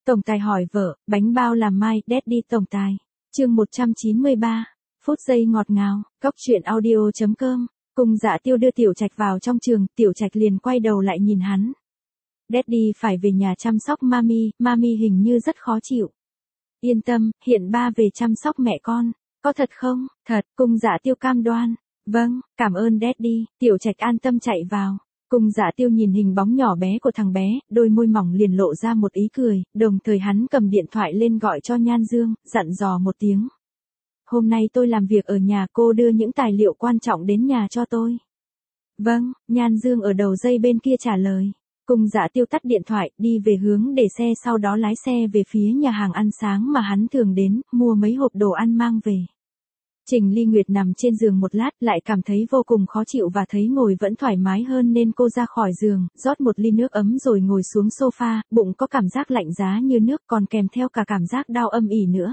Tổng tài hỏi vợ, bánh bao làm mai, Daddy tổng tài. Chương 193. Phút giây ngọt ngào, Cóc truyện audio.com. Cung Dạ Tiêu đưa Tiểu Trạch vào trong trường, Tiểu Trạch liền quay đầu lại nhìn hắn. Daddy phải về nhà chăm sóc mami hình như rất khó chịu. Yên tâm, hiện ba về chăm sóc mẹ con. Có thật không? Thật, Cung Dạ Tiêu cam đoan. Vâng, cảm ơn Daddy. Tiểu Trạch an tâm chạy vào. Cung Dạ Tiêu nhìn hình bóng nhỏ bé của thằng bé, đôi môi mỏng liền lộ ra một ý cười, đồng thời hắn cầm điện thoại lên gọi cho Nhan Dương, dặn dò một tiếng. Hôm nay tôi làm việc ở nhà, cô đưa những tài liệu quan trọng đến nhà cho tôi. Vâng, Nhan Dương ở đầu dây bên kia trả lời. Cung Dạ Tiêu tắt điện thoại, đi về hướng để xe, sau đó lái xe về phía nhà hàng ăn sáng mà hắn thường đến, mua mấy hộp đồ ăn mang về. Trình Ly Nguyệt nằm trên giường một lát, lại cảm thấy vô cùng khó chịu và thấy ngồi vẫn thoải mái hơn nên cô ra khỏi giường, rót một ly nước ấm rồi ngồi xuống sofa, bụng có cảm giác lạnh giá như nước, còn kèm theo cả cảm giác đau âm ỉ nữa.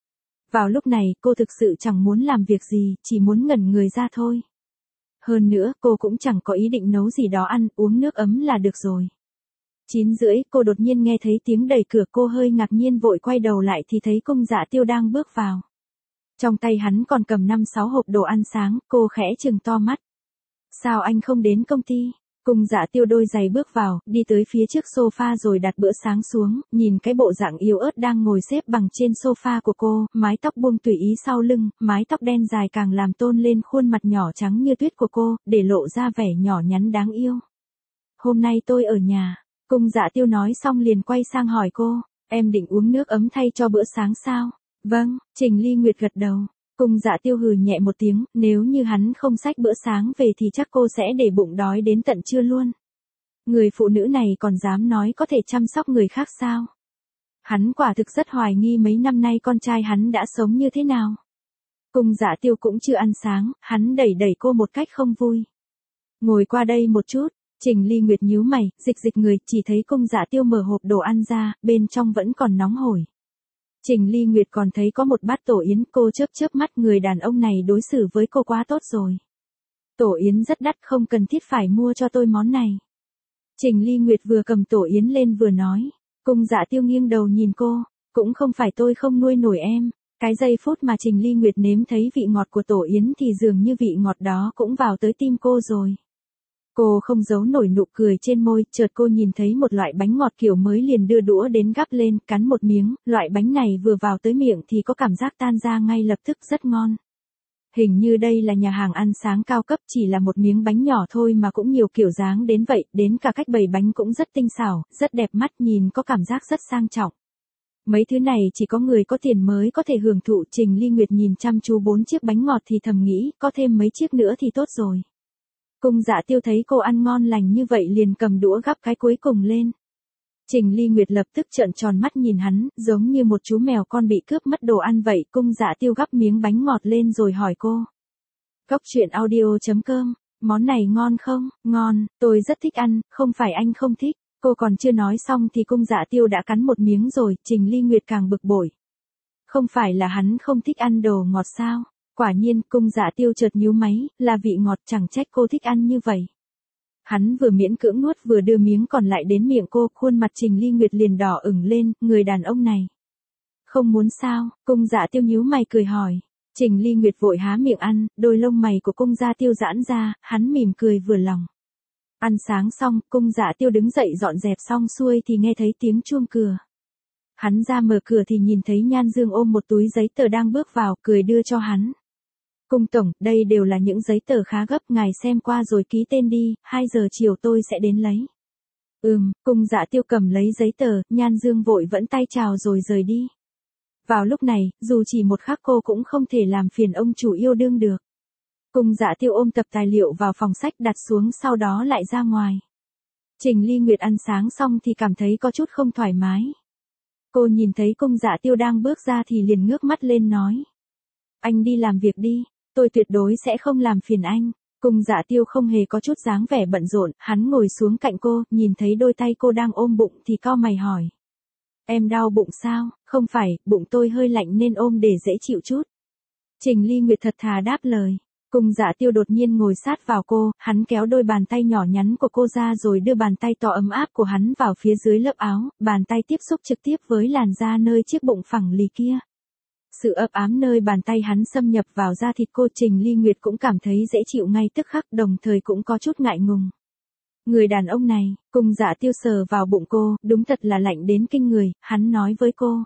Vào lúc này, cô thực sự chẳng muốn làm việc gì, chỉ muốn ngẩn người ra thôi. Hơn nữa, cô cũng chẳng có ý định nấu gì đó ăn, uống nước ấm là được rồi. 9:30, cô đột nhiên nghe thấy tiếng đẩy cửa, cô hơi ngạc nhiên vội quay đầu lại thì thấy Cung Dạ Tiêu đang bước vào. Trong tay hắn còn cầm 5-6 hộp đồ ăn sáng, cô khẽ trừng to mắt. Sao anh không đến công ty? Cung Dạ Tiêu đôi giày bước vào, đi tới phía trước sofa rồi đặt bữa sáng xuống, nhìn cái bộ dạng yếu ớt đang ngồi xếp bằng trên sofa của cô, mái tóc buông tùy ý sau lưng, mái tóc đen dài càng làm tôn lên khuôn mặt nhỏ trắng như tuyết của cô, để lộ ra vẻ nhỏ nhắn đáng yêu. Hôm nay tôi ở nhà. Cung Dạ Tiêu nói xong liền quay sang hỏi cô, em định uống nước ấm thay cho bữa sáng sao? Vâng, Trình Ly Nguyệt gật đầu. Cung Dạ Tiêu hừ nhẹ một tiếng, nếu như hắn không xách bữa sáng về thì chắc cô sẽ để bụng đói đến tận trưa luôn. Người phụ nữ này còn dám nói có thể chăm sóc người khác sao? Hắn quả thực rất hoài nghi mấy năm nay con trai hắn đã sống như thế nào. Cung Dạ Tiêu cũng chưa ăn sáng, hắn đẩy cô một cách không vui. Ngồi qua đây một chút. Trình Ly Nguyệt nhíu mày, dịch người, chỉ thấy Cung Dạ Tiêu mở hộp đồ ăn ra, bên trong vẫn còn nóng hổi. Trình Ly Nguyệt còn thấy có một bát tổ yến, cô chớp mắt, người đàn ông này đối xử với cô quá tốt rồi. Tổ yến rất đắt, không cần thiết phải mua cho tôi món này. Trình Ly Nguyệt vừa cầm tổ yến lên vừa nói. Cung Dạ Tiêu nghiêng đầu nhìn cô, cũng không phải tôi không nuôi nổi em. Cái giây phút mà Trình Ly Nguyệt nếm thấy vị ngọt của tổ yến thì dường như vị ngọt đó cũng vào tới tim cô rồi. Cô không giấu nổi nụ cười trên môi, chợt cô nhìn thấy một loại bánh ngọt kiểu mới liền đưa đũa đến gắp lên, cắn một miếng, loại bánh này vừa vào tới miệng thì có cảm giác tan ra ngay lập tức, rất ngon. Hình như đây là nhà hàng ăn sáng cao cấp, chỉ là một miếng bánh nhỏ thôi mà cũng nhiều kiểu dáng đến vậy, đến cả cách bày bánh cũng rất tinh xảo, rất đẹp mắt, nhìn có cảm giác rất sang trọng. Mấy thứ này chỉ có người có tiền mới có thể hưởng thụ. Trình Ly Nguyệt nhìn chăm chú 4 chiếc bánh ngọt thì thầm nghĩ, có thêm mấy chiếc nữa thì tốt rồi. Cung Dạ Tiêu thấy cô ăn ngon lành như vậy liền cầm đũa gắp cái cuối cùng lên. Trình Ly Nguyệt lập tức trợn tròn mắt nhìn hắn, giống như một chú mèo con bị cướp mất đồ ăn vậy. Cung Dạ Tiêu gắp miếng bánh ngọt lên rồi hỏi cô. Cóc truyện audio.com, món này ngon không? Ngon, tôi rất thích ăn, không phải anh không thích. Cô còn chưa nói xong thì Cung Dạ Tiêu đã cắn một miếng rồi, Trình Ly Nguyệt càng bực bội. Không phải là hắn không thích ăn đồ ngọt sao? Quả nhiên, Cung Dạ Tiêu chợt nhíu máy, là vị ngọt, chẳng trách cô thích ăn như vậy. Hắn vừa miễn cưỡng nuốt vừa đưa miếng còn lại đến miệng cô, khuôn mặt Trình Ly Nguyệt liền đỏ ửng lên, người đàn ông này. Không muốn sao? Cung Dạ Tiêu nhíu mày cười hỏi. Trình Ly Nguyệt vội há miệng ăn, đôi lông mày của Cung Dạ Tiêu giãn ra, hắn mỉm cười vừa lòng. Ăn sáng xong, Cung Dạ Tiêu đứng dậy dọn dẹp xong xuôi thì nghe thấy tiếng chuông cửa. Hắn ra mở cửa thì nhìn thấy Nhan Dương ôm một túi giấy tờ đang bước vào, cười đưa cho hắn. Cung tổng, đây đều là những giấy tờ khá gấp, ngài xem qua rồi ký tên đi, 2 giờ chiều tôi sẽ đến lấy. Cung Dạ Tiêu cầm lấy giấy tờ, Nhan Dương vội vẫn tay chào rồi rời đi. Vào lúc này, dù chỉ một khắc cô cũng không thể làm phiền ông chủ yêu đương được. Cung Dạ Tiêu ôm tập tài liệu vào phòng sách đặt xuống, sau đó lại ra ngoài. Trình Ly Nguyệt ăn sáng xong thì cảm thấy có chút không thoải mái. Cô nhìn thấy Cung Dạ Tiêu đang bước ra thì liền ngước mắt lên nói. Anh đi làm việc đi, tôi tuyệt đối sẽ không làm phiền anh. Cung Dạ Tiêu không hề có chút dáng vẻ bận rộn, hắn ngồi xuống cạnh cô, nhìn thấy đôi tay cô đang ôm bụng thì cau mày hỏi. Em đau bụng sao? Không phải, bụng tôi hơi lạnh nên ôm để dễ chịu chút. Trình Ly Nguyệt thật thà đáp lời. Cung Dạ Tiêu đột nhiên ngồi sát vào cô, hắn kéo đôi bàn tay nhỏ nhắn của cô ra rồi đưa bàn tay to ấm áp của hắn vào phía dưới lớp áo, bàn tay tiếp xúc trực tiếp với làn da nơi chiếc bụng phẳng lì kia. Sự ấp ám nơi bàn tay hắn xâm nhập vào da thịt cô, Trình Ly Nguyệt cũng cảm thấy dễ chịu ngay tức khắc, đồng thời cũng có chút ngại ngùng. Người đàn ông này, Cung Dạ Tiêu sờ vào bụng cô, đúng thật là lạnh đến kinh người, hắn nói với cô.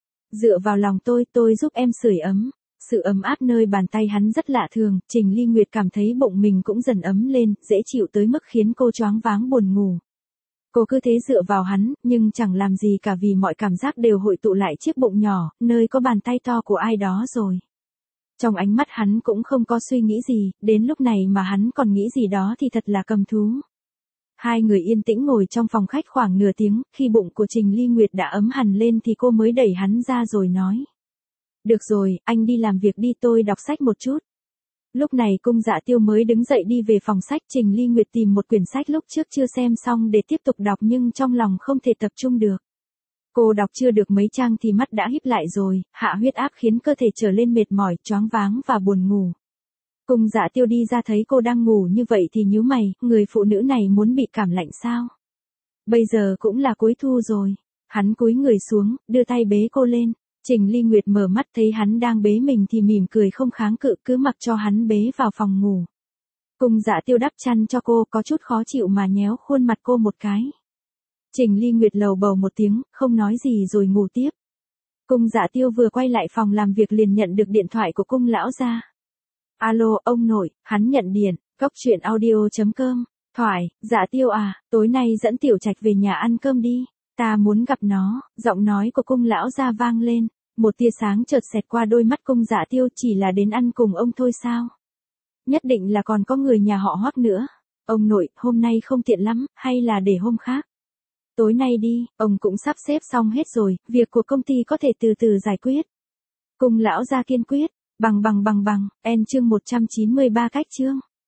Dựa vào lòng tôi giúp em sưởi ấm. Sự ấm áp nơi bàn tay hắn rất lạ thường, Trình Ly Nguyệt cảm thấy bụng mình cũng dần ấm lên, dễ chịu tới mức khiến cô choáng váng buồn ngủ. Cô cứ thế dựa vào hắn, nhưng chẳng làm gì cả vì mọi cảm giác đều hội tụ lại chiếc bụng nhỏ, nơi có bàn tay to của ai đó rồi. Trong ánh mắt hắn cũng không có suy nghĩ gì, đến lúc này mà hắn còn nghĩ gì đó thì thật là cầm thú. Hai người yên tĩnh ngồi trong phòng khách khoảng nửa tiếng, khi bụng của Trình Ly Nguyệt đã ấm hẳn lên thì cô mới đẩy hắn ra rồi nói. Được rồi, anh đi làm việc đi, tôi đọc sách một chút. Lúc này Cung Dạ Tiêu mới đứng dậy đi về phòng sách, Trình Ly Nguyệt tìm một quyển sách lúc trước chưa xem xong để tiếp tục đọc nhưng trong lòng không thể tập trung được. Cô đọc chưa được mấy trang thì mắt đã híp lại rồi, hạ huyết áp khiến cơ thể trở lên mệt mỏi, choáng váng và buồn ngủ. Cung Dạ Tiêu đi ra thấy cô đang ngủ như vậy thì nhíu mày, người phụ nữ này muốn bị cảm lạnh sao? Bây giờ cũng là cuối thu rồi. Hắn cúi người xuống, đưa tay bế cô lên. Trình Ly Nguyệt mở mắt thấy hắn đang bế mình thì mỉm cười không kháng cự, cứ mặc cho hắn bế vào phòng ngủ. Cung Dạ Tiêu đắp chăn cho cô, có chút khó chịu mà nhéo khuôn mặt cô một cái. Trình Ly Nguyệt lầu bầu một tiếng, không nói gì rồi ngủ tiếp. Cung Dạ Tiêu vừa quay lại phòng làm việc liền nhận được điện thoại của cung lão gia. Alo, ông nội, hắn nhận điện, coctruyện.audio.com, thoại, Dạ Tiêu à, tối nay dẫn Tiểu Trạch về nhà ăn cơm đi, ta muốn gặp nó, giọng nói của cung lão gia vang lên, một tia sáng chợt xẹt qua đôi mắt cung Dạ Tiêu, chỉ là đến ăn cùng ông thôi sao? Nhất định là còn có người nhà họ Hoắc nữa. Ông nội, hôm nay không tiện lắm, hay là để hôm khác? Tối nay đi, ông cũng sắp xếp xong hết rồi, việc của công ty có thể từ từ giải quyết. Cung lão gia kiên quyết, bằng, chương 193 cách chương.